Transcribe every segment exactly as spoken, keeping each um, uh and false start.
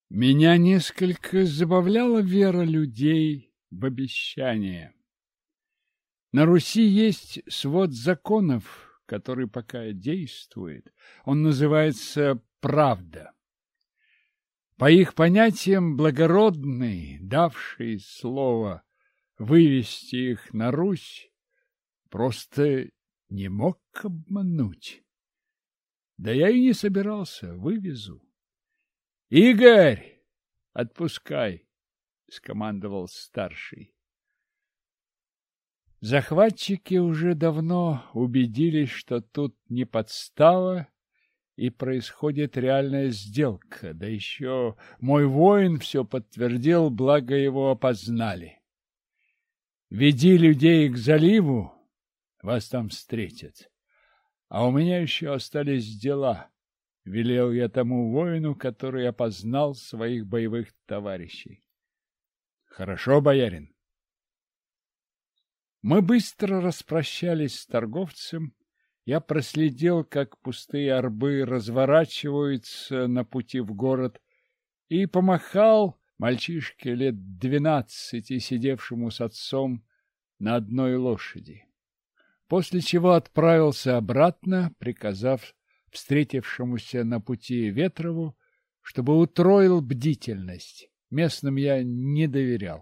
Меня несколько забавляла вера людей в обещания. На Руси есть свод законов, который пока действует. Он называется «правда». По их понятиям, благородный, давший слово вывести их на Русь, просто не мог обмануть. Да я и не собирался, вывезу. — Игорь, отпускай, — скомандовал старший. Захватчики уже давно убедились, что тут не подстава и происходит реальная сделка, да еще мой воин все подтвердил, благо его опознали. Веди людей к заливу, вас там встретят, а у меня еще остались дела. — велел я тому воину, который опознал своих боевых товарищей. — Хорошо, боярин. Мы быстро распрощались с торговцем. Я проследил, как пустые арбы разворачиваются на пути в город, и помахал мальчишке лет двенадцати, сидевшему с отцом на одной лошади. После чего отправился обратно, приказав встретившемуся на пути Ветрову, чтобы утроил бдительность. Местным я не доверял.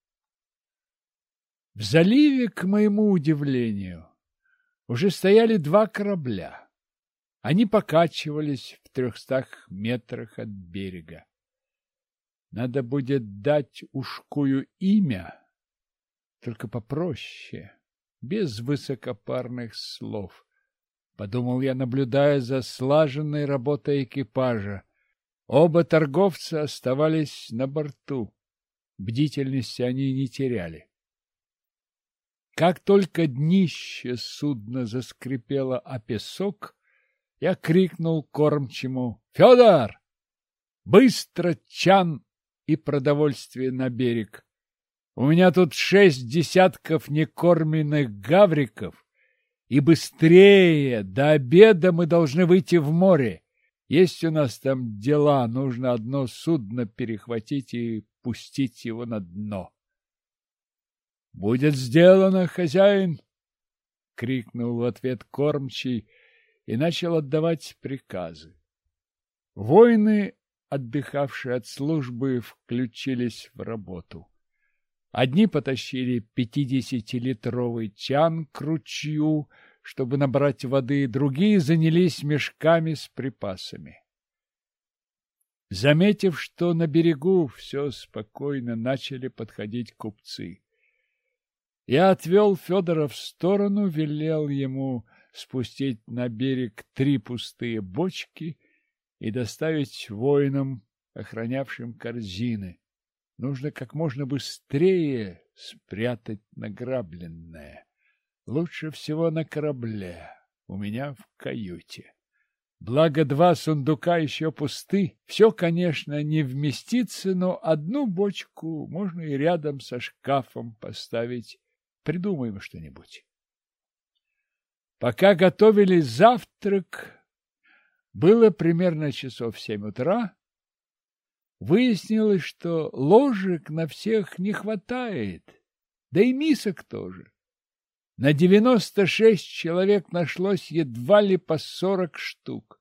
В заливе, к моему удивлению, уже стояли два корабля. Они покачивались в трехстах метрах от берега. Надо будет дать ушкую имя, только попроще, без высокопарных слов. Подумал я, наблюдая за слаженной работой экипажа. Оба торговца оставались на борту. Бдительности они не теряли. Как только днище судна заскрипело о песок, я крикнул кормчему: «Федор! Быстро чан и продовольствие на берег! У меня тут шесть десятков некормленных гавриков, и быстрее, до обеда мы должны выйти в море. Есть у нас там дела, нужно одно судно перехватить и пустить его на дно». — Будет сделано, хозяин! — крикнул в ответ кормчий и начал отдавать приказы. Воины, отдыхавшие от службы, включились в работу. Одни потащили пятидесятилитровый чан к ручью, чтобы набрать воды, другие занялись мешками с припасами. Заметив, что на берегу все спокойно, начали подходить купцы. Я отвел Федора в сторону, велел ему спустить на берег три пустые бочки и доставить воинам, охранявшим корзины. Нужно как можно быстрее спрятать награбленное. Лучше всего на корабле, у меня в каюте. Благо два сундука еще пусты. Все, конечно, не вместится, но одну бочку можно и рядом со шкафом поставить. Придумаем что-нибудь. Пока готовили завтрак, было примерно часов семь утра. Выяснилось, что ложек на всех не хватает, да и мисок тоже. На девяносто шесть человек нашлось едва ли по сорок штук.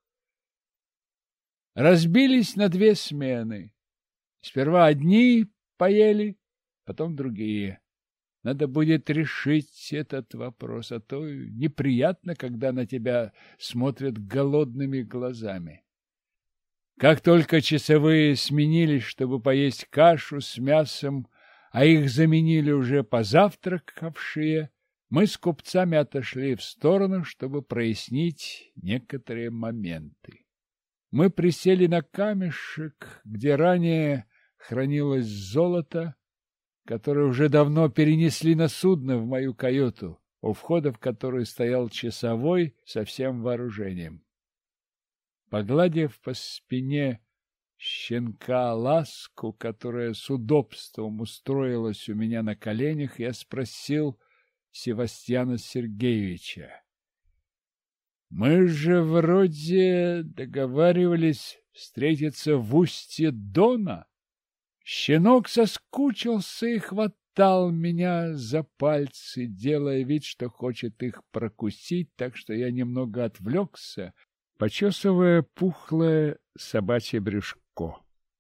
Разбились на две смены. Сперва одни поели, потом другие. Надо будет решить этот вопрос, а то неприятно, когда на тебя смотрят голодными глазами. Как только часовые сменились, чтобы поесть кашу с мясом, а их заменили уже позавтракавшие, мы с купцами отошли в сторону, чтобы прояснить некоторые моменты. Мы присели на камешек, где ранее хранилось золото, которое уже давно перенесли на судно в мою каюту, у входа в которой стоял часовой со всем вооружением. Погладив по спине щенка Ласку, которая с удобством устроилась у меня на коленях, я спросил Севастьяна Сергеевича: Мы же вроде договаривались встретиться в устье Дона. Щенок соскучился и хватал меня за пальцы, делая вид, что хочет их прокусить, так что я немного отвлекся, почесывая пухлое собачье брюшко.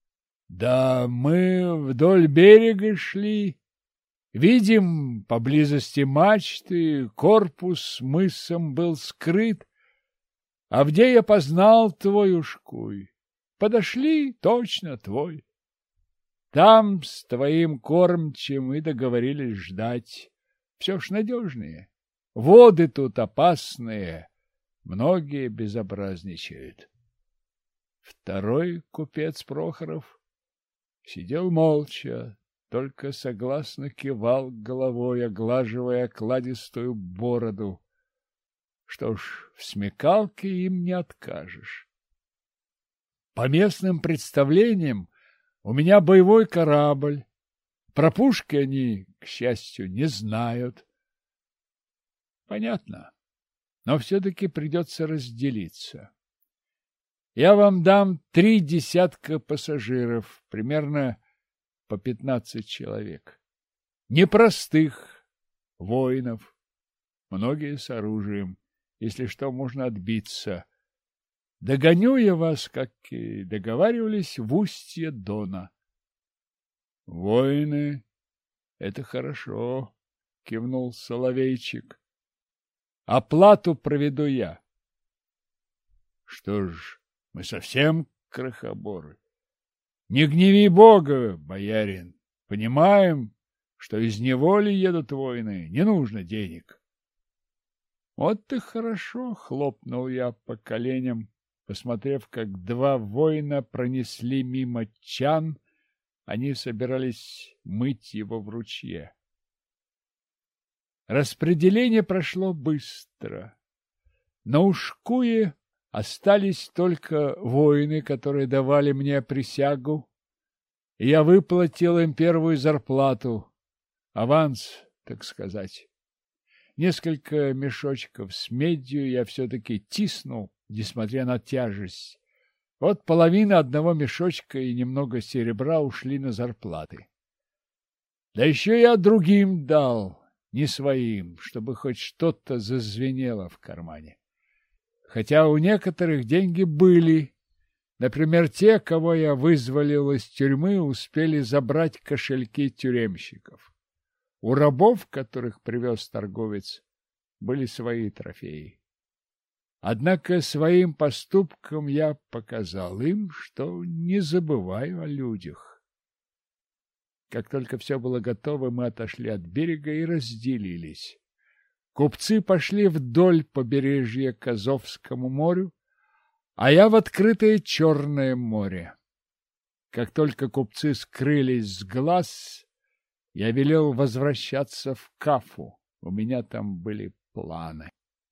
Да мы вдоль берега шли. Видим, поблизости мачты, корпус мысом был скрыт. А где я познал твой ушкуй? Подошли, точно твой. Там с твоим кормчим и договорились ждать. Все ж надежнее. Воды тут опасные, многие безобразничают. Второй купец Прохоров сидел молча, только согласно кивал головой, оглаживая окладистую бороду. Что ж, в смекалке им не откажешь. По местным представлениям у меня боевой корабль. Про пушки они, к счастью, не знают. Понятно, но все-таки придется разделиться. Я вам дам три десятка пассажиров, примерно по пятнадцать человек. Непростых воинов, многие с оружием. Если что, можно отбиться. Догоню я вас, как и договаривались, в устье Дона. — Воины — это хорошо, — кивнул Соловейчик. — Оплату проведу я. — Что ж, мы совсем крохоборы. Не гневи Бога, боярин. Понимаем, что из неволи едут воины, не нужно денег. Вот и хорошо, хлопнул я по коленям, посмотрев, как два воина пронесли мимо чан, они собирались мыть его в ручье. Распределение прошло быстро. На Ушкуе остались только воины, которые давали мне присягу, и я выплатил им первую зарплату, аванс, так сказать. Несколько мешочков с медью я все-таки тиснул, несмотря на тяжесть. Вот половина одного мешочка и немного серебра ушли на зарплаты. Да еще я другим дал, не своим, чтобы хоть что-то зазвенело в кармане. Хотя у некоторых деньги были. Например, те, кого я вызволил из тюрьмы, успели забрать кошельки тюремщиков. У рабов, которых привез торговец, были свои трофеи. Однако своим поступком я показал им, что не забываю о людях. Как только все было готово, мы отошли от берега и разделились. Купцы пошли вдоль побережья к Азовскому морю, а я в открытое Черное море. Как только купцы скрылись с глаз, я велел возвращаться в Кафу. У меня там были планы.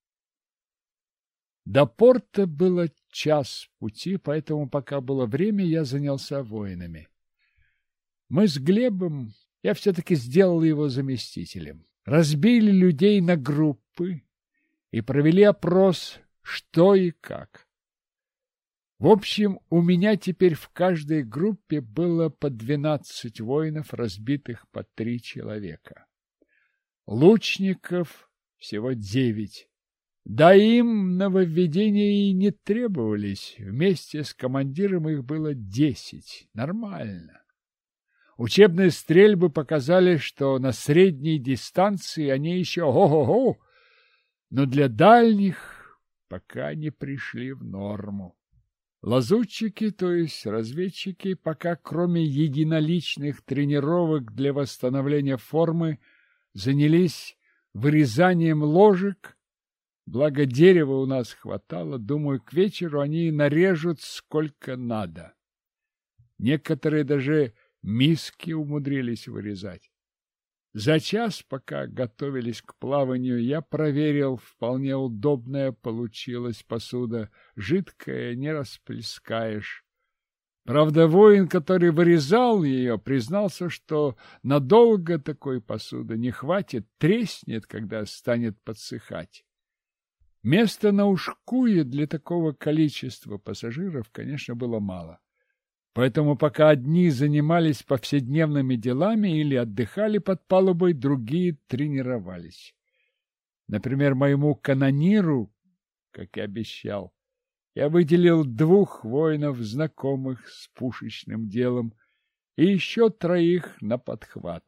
До порта было час пути, поэтому, пока было время, я занялся воинами. Мы с Глебом, я все-таки сделал его заместителем, разбили людей на группы и провели опрос, что и как. В общем, у меня теперь в каждой группе было по двенадцать воинов, разбитых по три человека. Лучников всего девять. Да им нововведения и не требовались. Вместе с командиром их было десять. Нормально. Учебные стрельбы показали, что на средней дистанции они еще го-го-го, но для дальних пока не пришли в норму. Лазутчики, то есть разведчики, пока кроме единоличных тренировок для восстановления формы занялись вырезанием ложек. Благо дерева у нас хватало, думаю, к вечеру они нарежут сколько надо. Некоторые даже миски умудрились вырезать. За час, пока готовились к плаванию, я проверил, вполне удобная получилась посуда, жидкая, не расплескаешь. Правда, воин, который вырезал ее, признался, что надолго такой посуды не хватит, треснет, когда станет подсыхать. Места на Ушкуе для такого количества пассажиров, конечно, было мало. Поэтому пока одни занимались повседневными делами или отдыхали под палубой, другие тренировались. Например, моему канониру, как и обещал, я выделил двух воинов, знакомых с пушечным делом, и еще троих на подхват.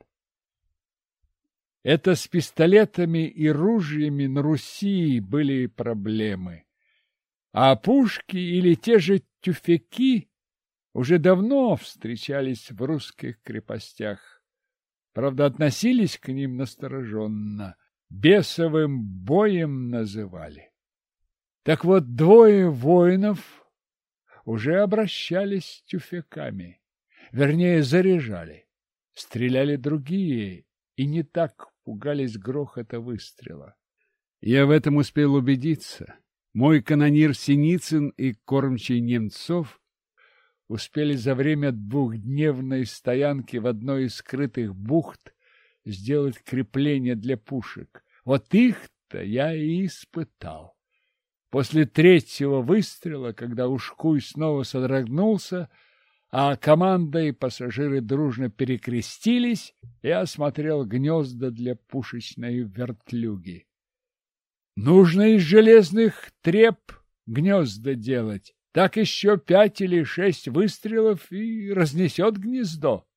Это с пистолетами и ружьями на Руси были проблемы. А пушки или те же тюфяки уже давно встречались в русских крепостях. Правда, относились к ним настороженно, бесовым боем называли. Так вот, двое воинов уже обращались с тюфяками, вернее, заряжали. Стреляли другие и не так пугались грохота выстрела. Я в этом успел убедиться. Мой канонир Синицын и кормчий Немцов успели за время двухдневной стоянки в одной из скрытых бухт сделать крепление для пушек. Вот их-то я и испытал. После третьего выстрела, когда Ушкуй снова содрогнулся, а команда и пассажиры дружно перекрестились, я осмотрел гнезда для пушечной вертлюги. Нужно из железных треп гнезда делать. Так еще пять или шесть выстрелов и разнесет гнездо.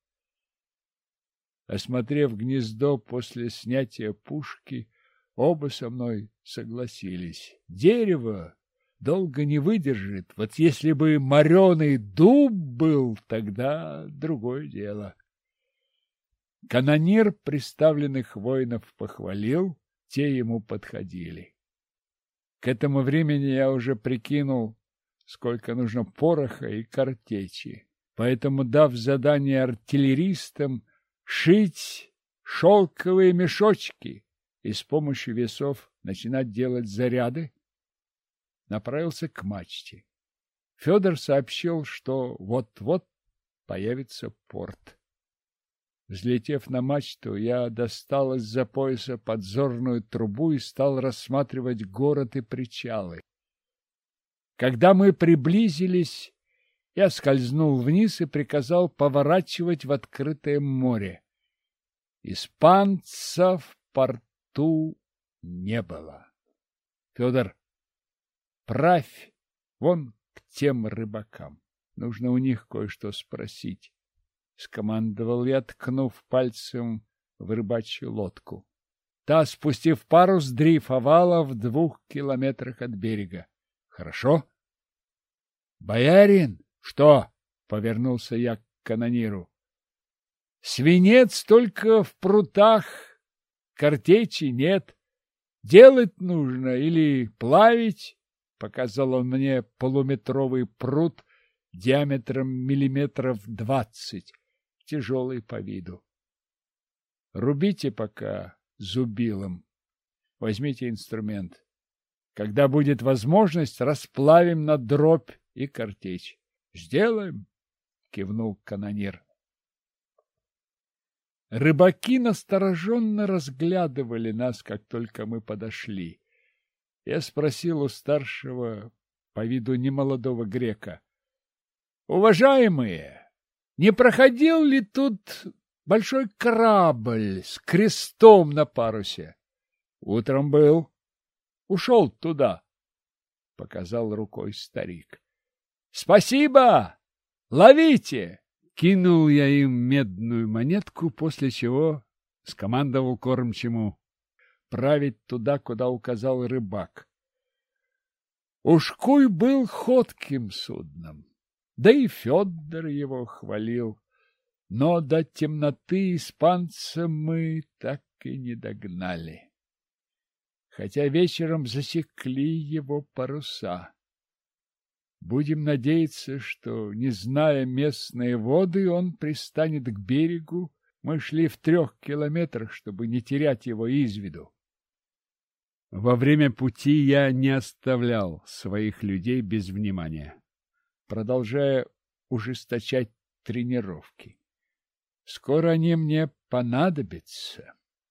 Осмотрев гнездо после снятия пушки, оба со мной согласились. Дерево долго не выдержит. Вот если бы мореный дуб был, тогда другое дело. Канонир представленных воинов похвалил, те ему подходили. К этому времени я уже прикинул, сколько нужно пороха и картечи. Поэтому, дав задание артиллеристам шить шелковые мешочки и с помощью весов начинать делать заряды, направился к мачте. Федор сообщил, что вот-вот появится порт. Взлетев на мачту, я достал из-за пояса подзорную трубу и стал рассматривать город и причалы. Когда мы приблизились, я скользнул вниз и приказал поворачивать в открытое море. Испанца в порту не было. Федор, правь вон к тем рыбакам. Нужно у них кое-что спросить. Скомандовал я, ткнув пальцем в рыбачью лодку. Та, спустив парус, дрейфовала в двух километрах от берега. Хорошо? Боярин, что? Повернулся я к канониру. Свинец только в прутах, картечи нет. Делать нужно или плавить? Показал он мне полуметровый прут диаметром миллиметров двадцать, тяжелый по виду. Рубите пока зубилом. Возьмите инструмент. Когда будет возможность, расплавим на дробь и картечь. Сделаем, кивнул канонир. Рыбаки настороженно разглядывали нас, как только мы подошли. Я спросил у старшего, по виду немолодого грека: уважаемые, не проходил ли тут большой корабль с крестом на парусе? Утром был. Ушел туда, показал рукой старик. Спасибо! Ловите! Кинул я им медную монетку, после чего скомандовал кормчему править туда, куда указал рыбак. Ушкуй был ходким судном, да и Федор его хвалил, но до темноты испанца мы так и не догнали, хотя вечером засекли его паруса. Будем надеяться, что, не зная местные воды, он пристанет к берегу. Мы шли в трех километрах, чтобы не терять его из виду. Во время пути я не оставлял своих людей без внимания, продолжая ужесточать тренировки. Скоро они мне понадобятся.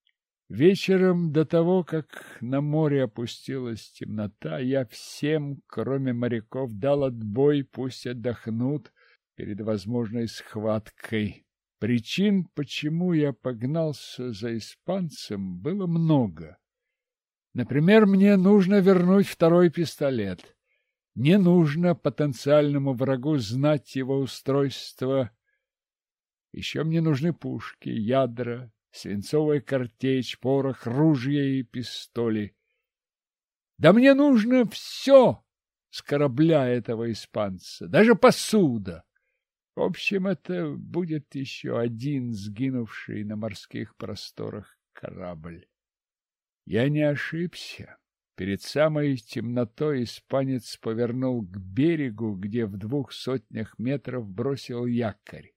Вечером, до того, как на море опустилась темнота, я всем, кроме моряков, дал отбой, пусть отдохнут перед возможной схваткой. Причин, почему я погнался за испанцем, было много. Например, мне нужно вернуть второй пистолет. Не нужно потенциальному врагу знать его устройство. Еще мне нужны пушки, ядра, свинцовая картечь, порох, ружья и пистоли. Да мне нужно все с корабля этого испанца, даже посуда. В общем, это будет еще один сгинувший на морских просторах корабль. Я не ошибся. Перед самой темнотой испанец повернул к берегу, где в двух сотнях метров бросил якорь.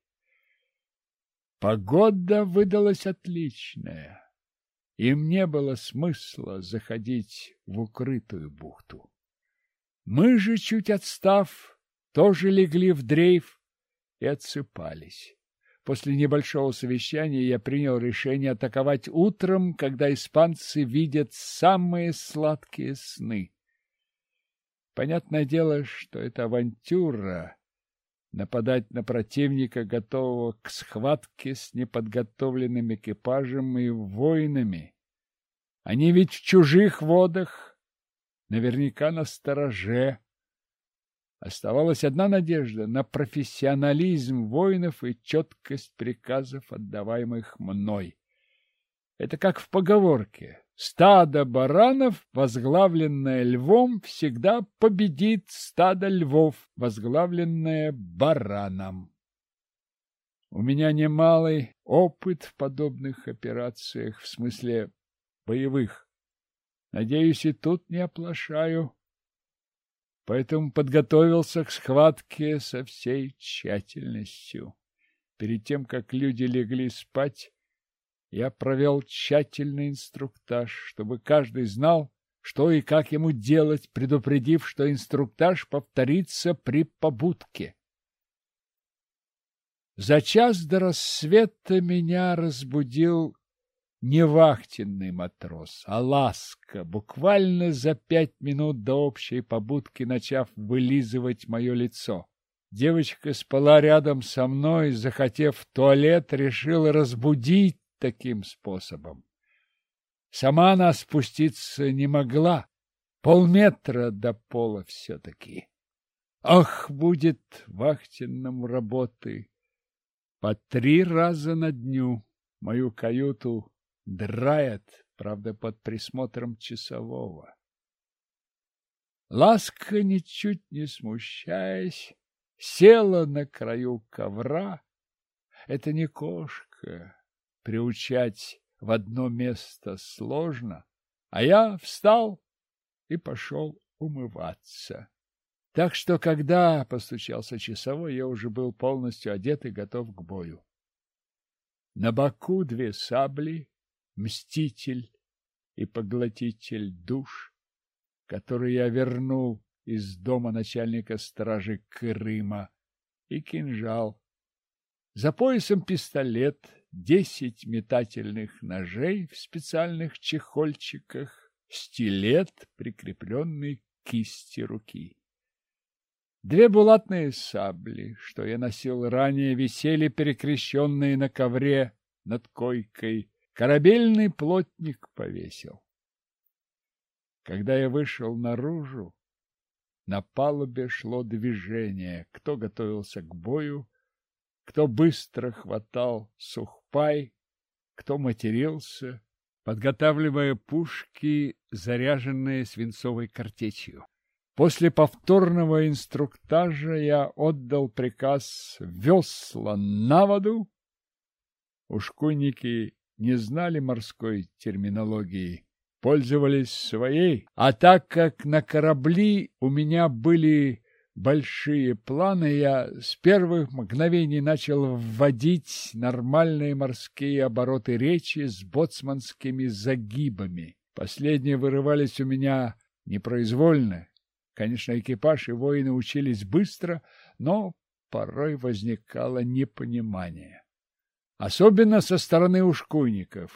Погода выдалась отличная. Им не было смысла заходить в укрытую бухту. Мы же, чуть отстав, тоже легли в дрейф и отсыпались. После небольшого совещания я принял решение атаковать утром, когда испанцы видят самые сладкие сны. Понятное дело, что это авантюра — нападать на противника, готового к схватке с неподготовленным экипажем и воинами. Они ведь в чужих водах, наверняка настороже. Оставалась одна надежда — на профессионализм воинов и четкость приказов, отдаваемых мной. Это как в поговорке: стадо баранов, возглавленное львом, всегда победит стадо львов, возглавленное бараном. У меня немалый опыт в подобных операциях, в смысле боевых. Надеюсь, и тут не оплошаю. Поэтому подготовился к схватке со всей тщательностью. Перед тем, как люди легли спать, я провел тщательный инструктаж, чтобы каждый знал, что и как ему делать, предупредив, что инструктаж повторится при побудке. За час до рассвета меня разбудил не вахтенный матрос, а Ласка, буквально за пять минут до общей побудки начав вылизывать мое лицо. Девочка спала рядом со мной, захотев в туалет, решила разбудить таким способом. Сама она спуститься не могла, полметра до пола все-таки. Ах, будет вахтенным работы по три раза на дню. Мою каюту драят, правда, под присмотром часового. Ласка, ничуть не смущаясь, села на краю ковра. Это не кошка, приучать в одно место сложно, а я встал и пошел умываться. Так что, когда постучался часовой, я уже был полностью одет и готов к бою. На боку две сабли, мститель и поглотитель душ, который я вернул из дома начальника стражи Крыма, и кинжал. За поясом пистолет, десять метательных ножей в специальных чехольчиках, стилет, прикрепленный к кисти руки. Две булатные сабли, что я носил ранее, висели перекрещенные на ковре над койкой. Корабельный плотник повесил. Когда я вышел наружу, на палубе шло движение. Кто готовился к бою, кто быстро хватал сухпай, кто матерился, подготавливая пушки, заряженные свинцовой картечью. После повторного инструктажа я отдал приказ весла на воду. Ушкуйники не знали морской терминологии, пользовались своей, а так как на корабли у меня были большие планы, я с первых мгновений начал вводить нормальные морские обороты речи с боцманскими загибами. Последние вырывались у меня непроизвольно. Конечно, экипаж и воины учились быстро, но порой возникало непонимание. Особенно со стороны ушкуйников.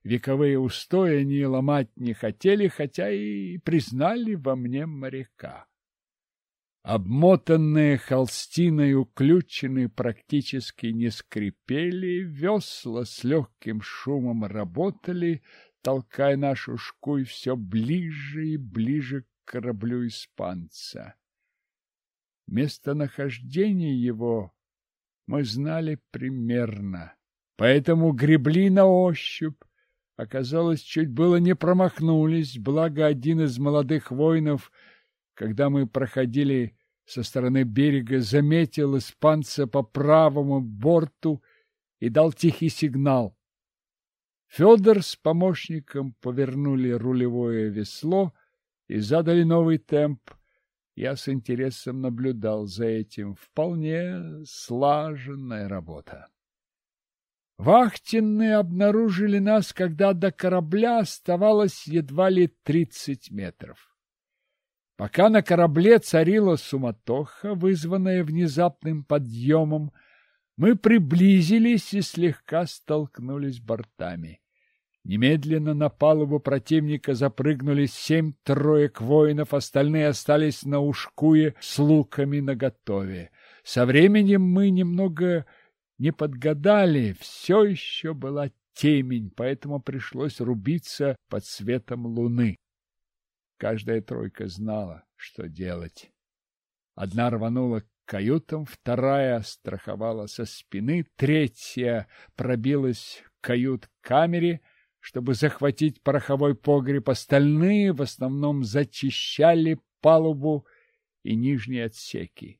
вековые устои они ломать не хотели, хотя и признали во мне моряка. Обмотанные холстиной уключены практически не скрипели, весла с легким шумом работали, толкая нашу шкуй все ближе и ближе к кораблю испанца. Местонахождение его мы знали примерно, поэтому гребли на ощупь. Оказалось, чуть было не промахнулись, благо один из молодых воинов, когда мы проходили со стороны берега, заметил испанца по правому борту и дал тихий сигнал. Федор с помощником повернули рулевое весло и задали новый темп. Я с интересом наблюдал за этим. Вполне слаженная работа. Вахтенные обнаружили нас, когда до корабля оставалось едва ли тридцать метров. Пока на корабле царила суматоха, вызванная внезапным подъемом, мы приблизились и слегка столкнулись бортами. Немедленно на палубу противника запрыгнули семь троек воинов, остальные остались на ушкуе с луками наготове. Со временем мы немного не подгадали, все еще была темень, поэтому пришлось рубиться под светом луны. Каждая тройка знала, что делать. Одна рванула к каютам, вторая страховала со спины, третья пробилась в кают-камере, чтобы захватить пороховой погреб, остальные в основном зачищали палубу и нижние отсеки.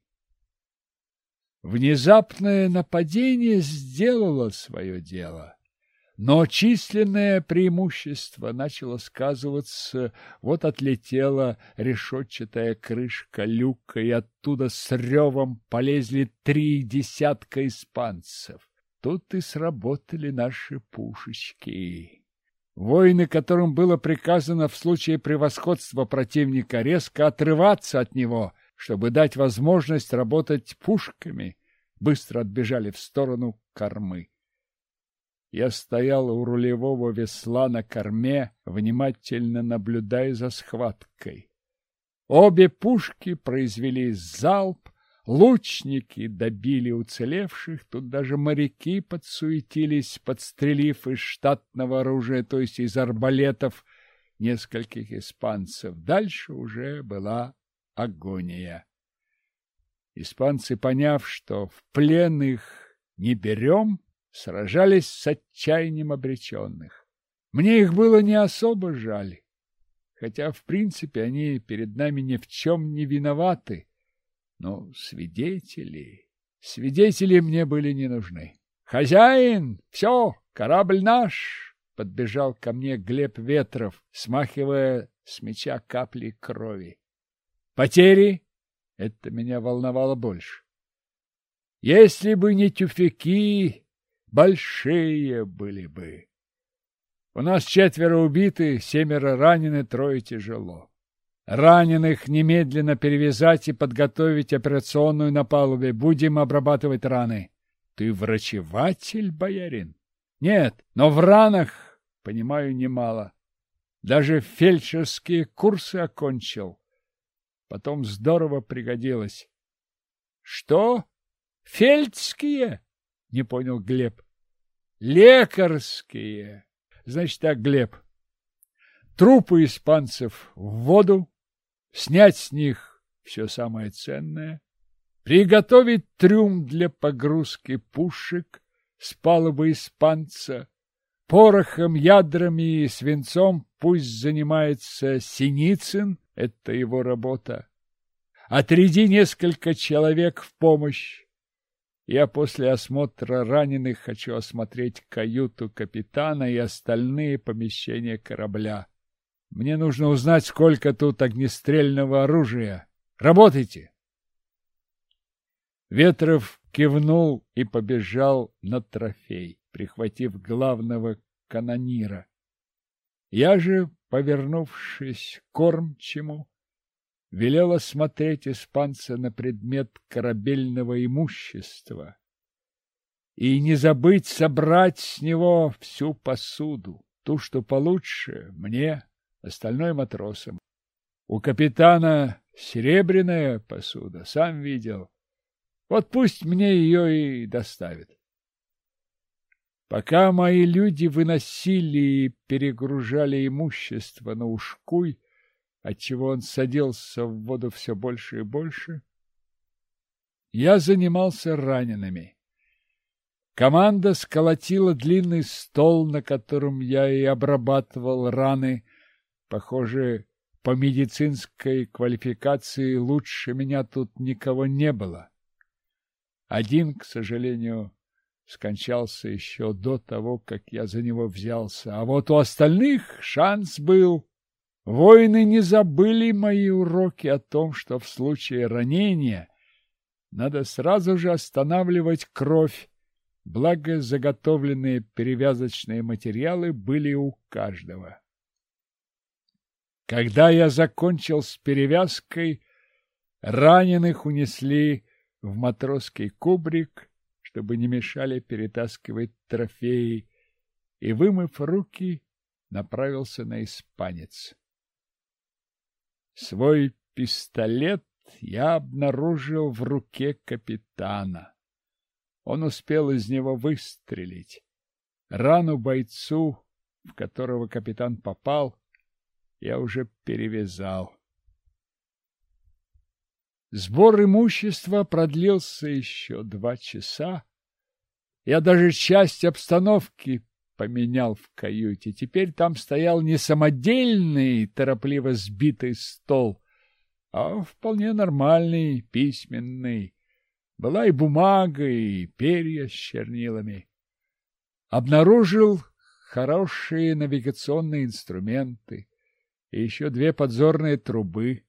Внезапное нападение сделало свое дело. Но численное преимущество начало сказываться. Вот отлетела решетчатая крышка люка, и оттуда с ревом полезли три десятка испанцев. Тут и сработали наши пушечки. Воины, которым было приказано в случае превосходства противника резко отрываться от него, чтобы дать возможность работать пушками, быстро отбежали в сторону кормы. Я стоял у рулевого весла на корме, внимательно наблюдая за схваткой. Обе пушки произвели залп, лучники добили уцелевших, тут даже моряки подсуетились, подстрелив из штатного оружия, то есть из арбалетов, нескольких испанцев. Дальше уже была агония. Испанцы, поняв, что в плен их не берем, сражались с отчаянием обреченных. Мне их было не особо жаль, хотя, в принципе, они перед нами ни в чем не виноваты. Но свидетели... Свидетели мне были не нужны. «Хозяин! Все! Корабль наш!» Подбежал ко мне Глеб Ветров, смахивая с меча капли крови. «Потери?» Это меня волновало больше. «Если бы не тюфяки, большие были бы. У нас четверо убиты, семеро ранены, трое тяжело. Раненых немедленно перевязать и подготовить операционную на палубе. Будем обрабатывать раны». «Ты врачеватель, боярин?» «Нет, но в ранах понимаю немало. Даже фельдшерские курсы окончил. Потом здорово пригодилось». «Что? Фельдские?» — не понял Глеб. «Лекарские. Значит так, Глеб, трупы испанцев в воду, снять с них все самое ценное, приготовить трюм для погрузки пушек с палубы испанца, порохом, ядрами и свинцом пусть занимается Синицын, это его работа. Отряди несколько человек в помощь. Я после осмотра раненых хочу осмотреть каюту капитана и остальные помещения корабля. Мне нужно узнать, сколько тут огнестрельного оружия. Работайте!» Ветров кивнул и побежал на трофей, прихватив главного канонира. Я же, повернувшись к кормчему, велел осмотреть испанца на предмет корабельного имущества и не забыть собрать с него всю посуду. ту, что получше, мне, остальной матросам. У капитана серебряная посуда, сам видел. Вот пусть мне ее и доставят. Пока мои люди выносили и перегружали имущество на ушкуй, отчего он садился в воду все больше и больше, я занимался ранеными. Команда сколотила длинный стол, на котором я и обрабатывал раны. Похоже, по медицинской квалификации лучше меня тут никого не было. Один, к сожалению, скончался еще до того, как я за него взялся. А вот у остальных шанс был. Воины не забыли мои уроки о том, что в случае ранения надо сразу же останавливать кровь, благо заготовленные перевязочные материалы были у каждого. Когда я закончил с перевязкой, раненых унесли в матросский кубрик, чтобы не мешали перетаскивать трофеи, и, вымыв руки, направился на Испанец. Свой пистолет я обнаружил в руке капитана. Он успел из него выстрелить. Рану бойцу, в которого капитан попал, я уже перевязал. Сбор имущества продлился еще два часа. Я даже часть обстановки поменял в каюте. Теперь там стоял не самодельный, торопливо сбитый стол, а вполне нормальный, письменный. Была и бумага, и перья с чернилами. Обнаружил хорошие навигационные инструменты и еще две подзорные трубы.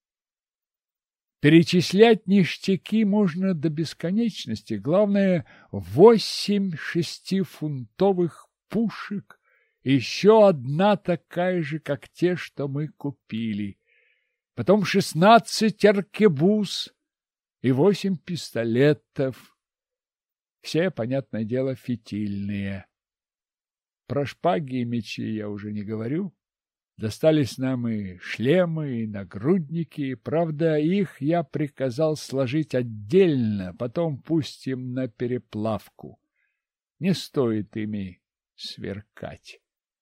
Перечислять ништяки можно до бесконечности. Главное, восемь шестифунтовых пушек, и еще одна такая же, как те, что мы купили. Потом шестнадцать аркебуз и восемь пистолетов. Все, понятное дело, фитильные. Про шпаги и мечи я уже не говорю. Достались нам и шлемы, и нагрудники. Правда, их я приказал сложить отдельно, потом пустим на переплавку. Не стоит ими сверкать.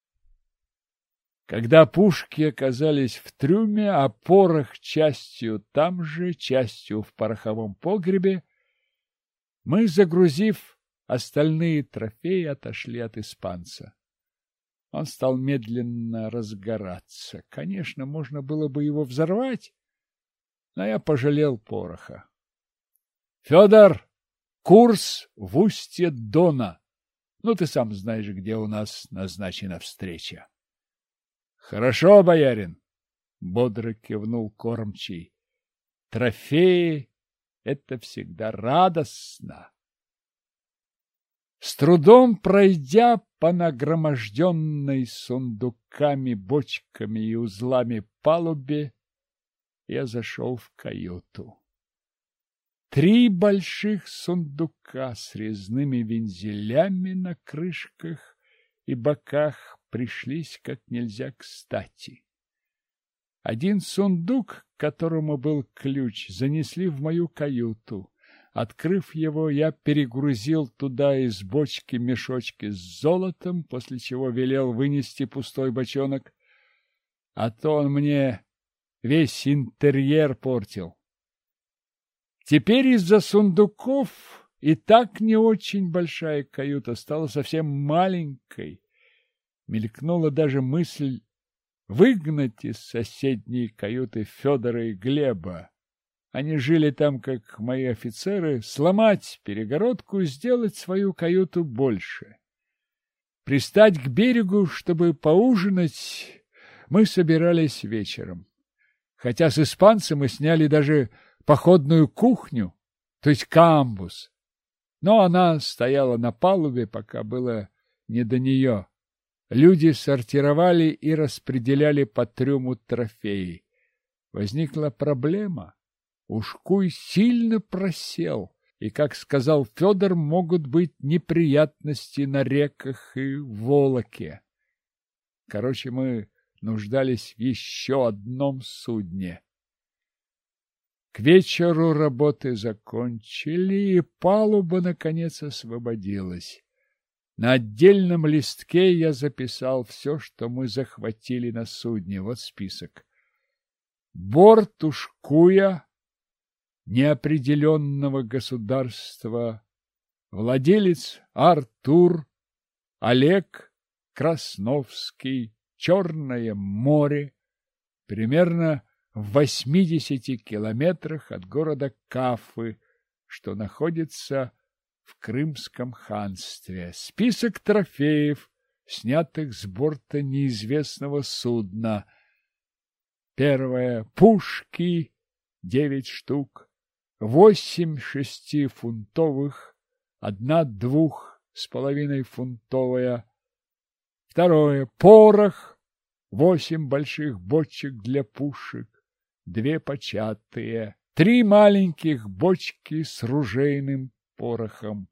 Когда пушки оказались в трюме, а порох частью там же, частью в пороховом погребе, мы, загрузив остальные трофеи, отошли от испанца. Он стал медленно разгораться. Конечно, можно было бы его взорвать, но я пожалел пороха. — Федор, курс в устье Дона. Ну, ты сам знаешь, где у нас назначена встреча. — Хорошо, боярин, — бодро кивнул кормчий. — Трофеи — это всегда радостно. С трудом пройдя по нагроможденной сундуками, бочками и узлами палубе, я зашел в каюту. Три больших сундука с резными вензелями на крышках и боках пришлись как нельзя кстати. Один сундук, к которому был ключ, занесли в мою каюту. Открыв его, я перегрузил туда из бочки мешочки с золотом, после чего велел вынести пустой бочонок, а то он мне весь интерьер портил. Теперь из-за сундуков и так не очень большая каюта стала совсем маленькой. Мелькнула даже мысль выгнать из соседней каюты Федора и Глеба. Они жили там, как мои офицеры, сломать перегородку и сделать свою каюту больше. Пристать к берегу, чтобы поужинать, мы собирались вечером. Хотя с испанцем мы сняли даже походную кухню, то есть камбуз. Но она стояла на палубе, пока было не до нее. Люди сортировали и распределяли по трюму трофеи. Возникла проблема. Ушкуй сильно просел, и, как сказал Федор, могут быть неприятности на реках и Волоке. Короче, мы нуждались в еще одном судне. К вечеру работы закончили, и палуба, наконец, освободилась. На отдельном листке я записал все, что мы захватили на судне. Вот список. Борт Ушкуя неопределенного государства, владелец Артур, Олег Красновский, Черное море, примерно в восьмидесяти километрах от города Кафы, что находится в Крымском ханстве. Список трофеев, снятых с борта неизвестного судна. Первое. Пушки, девять штук, восемь шестифунтовых, одна двух с половиной фунтовая. Второе. Порох, восемь больших бочек для пушек, две початые, три маленьких бочки с ружейным порохом.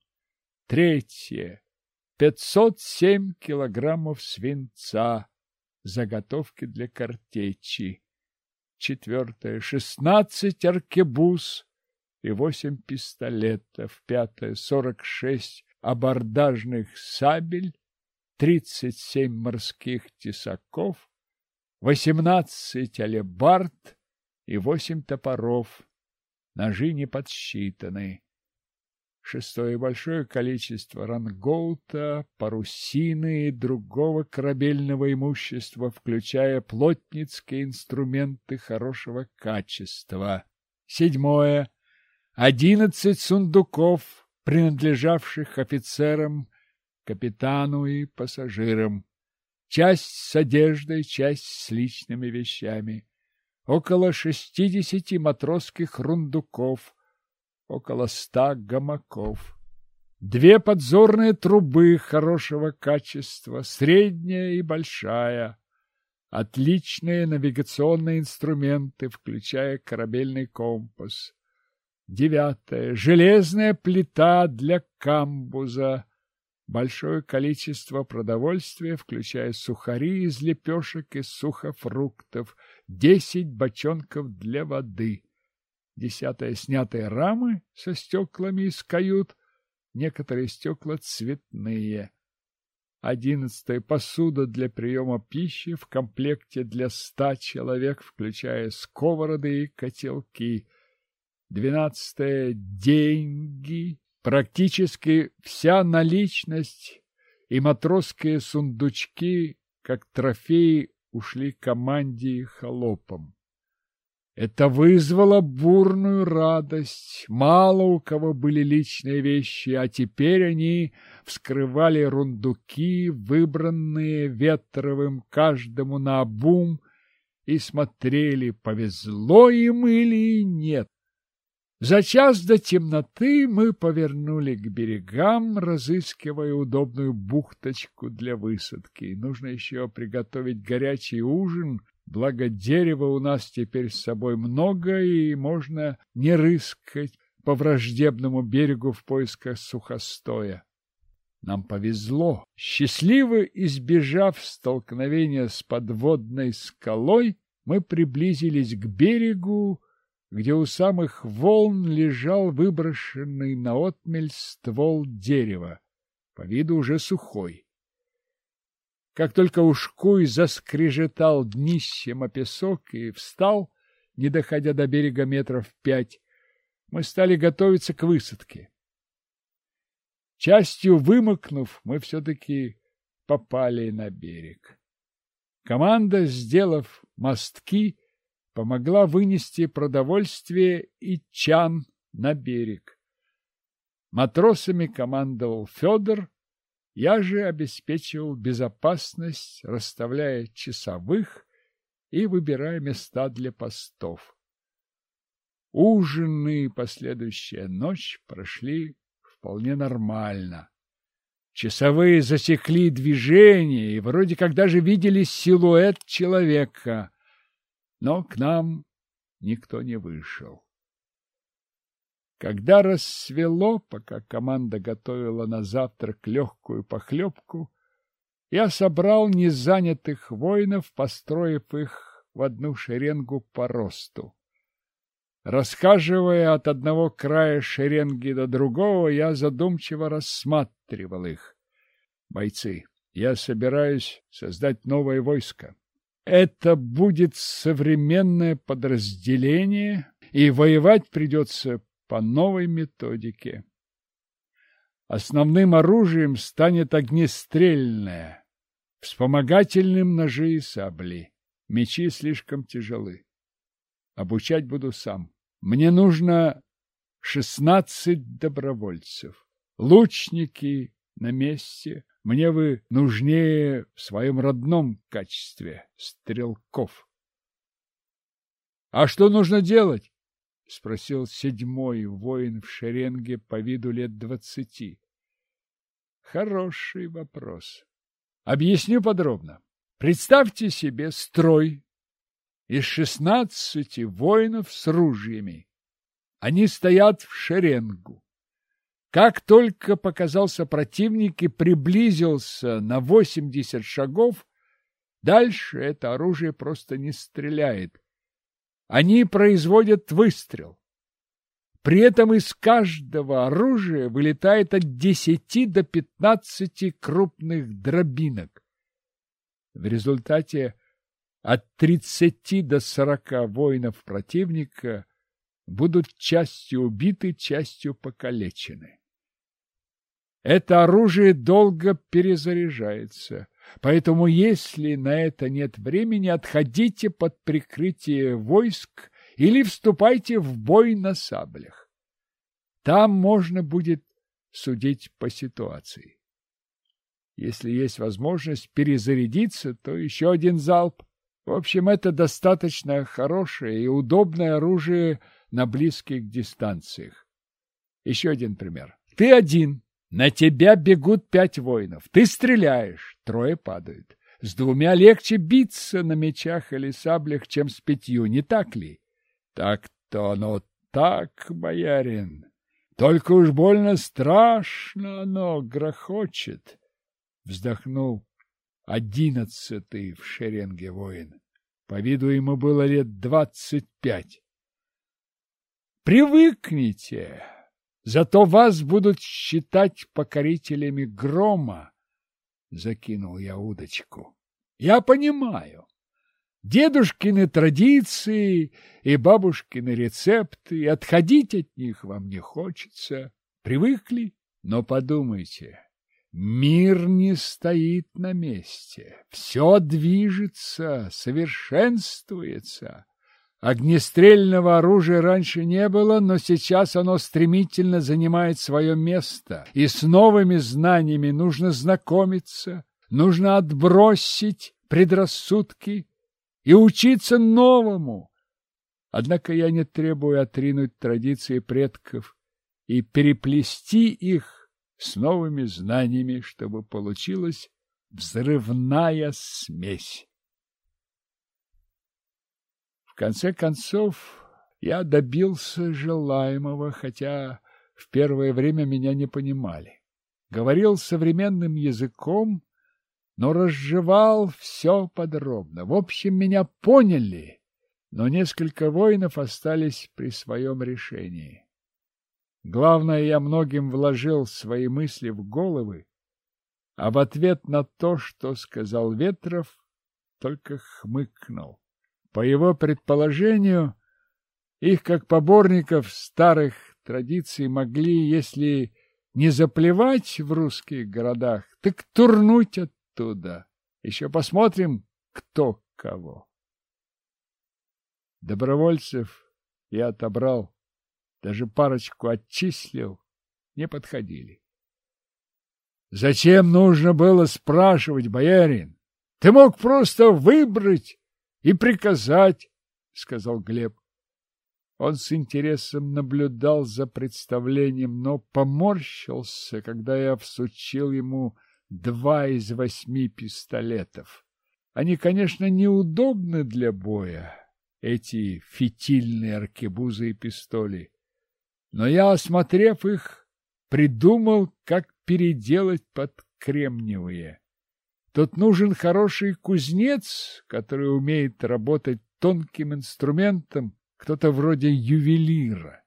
Третье. Пятьсот семь килограммов свинца, заготовки для картечи. Четвертое. Шестнадцать аркебуз и восемь пистолетов. Пятое. Сорок шесть абордажных сабель, тридцать семь морских тесаков, восемнадцать алебард и восемь топоров. Ножи не подсчитаны. Шестое. Большое количество рангоута, парусины и другого корабельного имущества, включая плотницкие инструменты хорошего качества. Седьмое. Одиннадцать сундуков, принадлежавших офицерам, капитану и пассажирам. Часть с одеждой, часть с личными вещами. Около шестидесяти матросских рундуков, около ста гамаков. Две подзорные трубы хорошего качества, средняя и большая. Отличные навигационные инструменты, включая корабельный компас. Девятое. Железная плита для камбуза. Большое количество продовольствия, включая сухари из лепешек и сухофруктов. Десять бочонков для воды. Десятое. Снятые рамы со стеклами из кают. Некоторые стекла цветные. Одиннадцатое. Посуда для приема пищи в комплекте для ста человек, включая сковороды и котелки. Двенадцатое. Деньги. Практически вся наличность и матросские сундучки, как трофеи, ушли команде и холопам. Это вызвало бурную радость. Мало у кого были личные вещи, а теперь они вскрывали рундуки, выбранные Ветровым каждому наобум, и смотрели, повезло им или нет. За час до темноты мы повернули к берегам, разыскивая удобную бухточку для высадки. Нужно еще приготовить горячий ужин, благо дерева у нас теперь с собой много, и можно не рыскать по враждебному берегу в поисках сухостоя. Нам повезло. Счастливо избежав столкновения с подводной скалой, мы приблизились к берегу, где у самых волн лежал выброшенный на отмель ствол дерева, по виду уже сухой. Как только Ушкуй заскрежетал днищем о песок и встал, не доходя до берега метров пять, мы стали готовиться к высадке. Частью вымокнув, мы все-таки попали на берег. Команда, сделав мостки, помогла вынести продовольствие и чан на берег. Матросами командовал Федор, я же обеспечивал безопасность, расставляя часовых и выбирая места для постов. Ужин и последующая ночь прошли вполне нормально. Часовые засекли движение и вроде как даже видели силуэт человека, но к нам никто не вышел. Когда рассвело, пока команда готовила на завтрак легкую похлебку, я собрал незанятых воинов, построив их в одну шеренгу по росту. Расхаживая от одного края шеренги до другого, я задумчиво рассматривал их. Бойцы, я собираюсь создать новое войско. Это будет современное подразделение, и воевать придется по новой методике. Основным оружием станет огнестрельное, вспомогательным ножи и сабли. Мечи слишком тяжелы. Обучать буду сам. Мне нужно шестнадцать добровольцев. Лучники на месте. Мне вы нужнее в своем родном качестве стрелков. — А что нужно делать? — спросил седьмой воин в шеренге по виду лет двадцати. — Хороший вопрос. Объясню подробно. Представьте себе строй из шестнадцати воинов с ружьями. Они стоят в шеренгу. Как только показался противник и приблизился на восемьдесят шагов, дальше это оружие просто не стреляет. Они производят выстрел. При этом из каждого оружия вылетает от десяти до пятнадцати крупных дробинок. В результате от тридцати до сорока воинов противника будут частью убиты, частью покалечены. Это оружие долго перезаряжается, поэтому, если на это нет времени, отходите под прикрытие войск или вступайте в бой на саблях. Там можно будет судить по ситуации. Если есть возможность перезарядиться, то еще один залп. В общем, это достаточно хорошее и удобное оружие на близких дистанциях. Еще один пример. Ты один. На тебя бегут пять воинов. Ты стреляешь, трое падают. С двумя легче биться на мечах или саблях, чем с пятью, не так ли? Так-то оно так, боярин. Только уж больно страшно оно грохочет. Вздохнул одиннадцатый в шеренге воин. По виду ему было лет двадцать пять. Привыкните. Зато вас будут считать покорителями грома, — закинул я удочку. Я понимаю. Дедушкины традиции и бабушкины рецепты, отходить от них вам не хочется. Привыкли? Но подумайте, мир не стоит на месте. Все движется, совершенствуется. Огнестрельного оружия раньше не было, но сейчас оно стремительно занимает свое место, и с новыми знаниями нужно знакомиться, нужно отбросить предрассудки и учиться новому. Однако я не требую отринуть традиции предков и переплести их с новыми знаниями, чтобы получилась взрывная смесь. В конце концов, я добился желаемого, хотя в первое время меня не понимали. Говорил современным языком, но разжевал все подробно. В общем, меня поняли, но несколько воинов остались при своем решении. Главное, я многим вложил свои мысли в головы, а в ответ на то, что сказал Ветров, только хмыкнул. По его предположению, их, как поборников старых традиций, могли, если не заплевать в русских городах, так турнуть оттуда. Еще посмотрим, кто кого. Добровольцев я отобрал, даже парочку отчислил, не подходили. Зачем нужно было спрашивать, боярин? Ты мог просто выбрать и приказать, — сказал Глеб. Он с интересом наблюдал за представлением, но поморщился, когда я всучил ему два из восьми пистолетов. Они, конечно, неудобны для боя, эти фитильные аркебузы и пистоли, но я, осмотрев их, придумал, как переделать под кремниевые. Тут нужен хороший кузнец, который умеет работать тонким инструментом, кто-то вроде ювелира.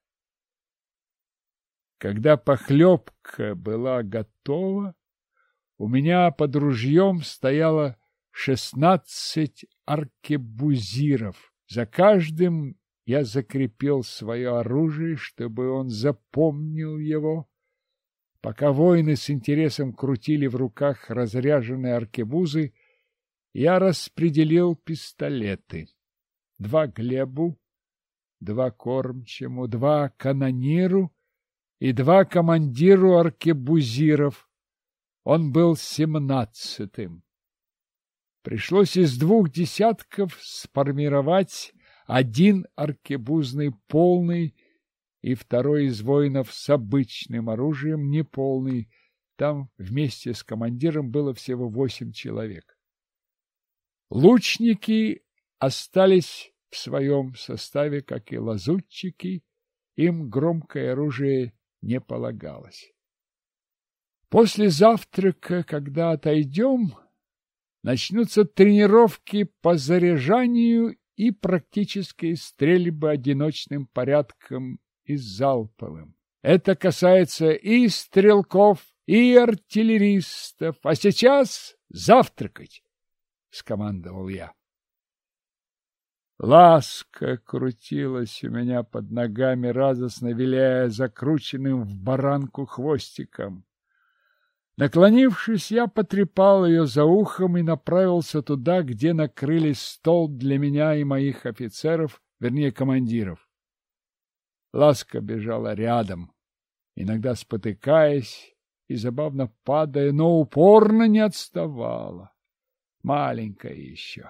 Когда похлебка была готова, у меня под ружьем стояло шестнадцать аркебузиров. За каждым я закрепил свое оружие, чтобы он запомнил его. Пока воины с интересом крутили в руках разряженные аркебузы, я распределил пистолеты. Два Глебу, два кормчему, два канониру и два командиру аркебузиров. Он был семнадцатым. Пришлось из двух десятков сформировать один аркебузный полный и второй из воинов с обычным оружием неполный. Там вместе с командиром было всего восемь человек. Лучники остались в своем составе, как и лазутчики, им громкое оружие не полагалось. После завтрака, когда отойдем, начнутся тренировки по заряжанию и практические стрельбы одиночным порядком и залповым. Это касается и стрелков, и артиллеристов. А сейчас завтракать, — скомандовал я. Ласка крутилась у меня под ногами, радостно виляя закрученным в баранку хвостиком. Наклонившись, я потрепал ее за ухом и направился туда, где накрыли стол для меня и моих офицеров, вернее, командиров. Ласка бежала рядом, иногда спотыкаясь и забавно падая, но упорно не отставала. Маленькая еще.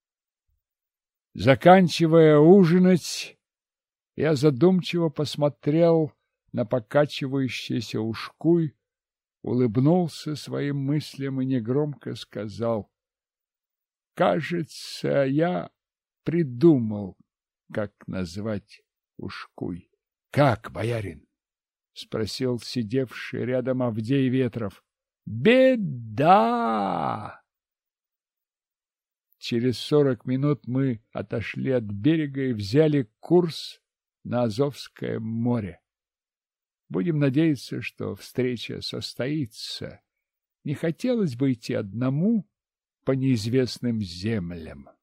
Заканчивая ужинать, я задумчиво посмотрел на покачивающийся ушкуй, улыбнулся своим мыслям и негромко сказал: «Кажется, я придумал, как назвать ушкуй». «Как, боярин?» — спросил сидевший рядом Авдей Ветров. «Беда!» Через сорок минут мы отошли от берега и взяли курс на Азовское море. Будем надеяться, что встреча состоится. Не хотелось бы идти одному по неизвестным землям.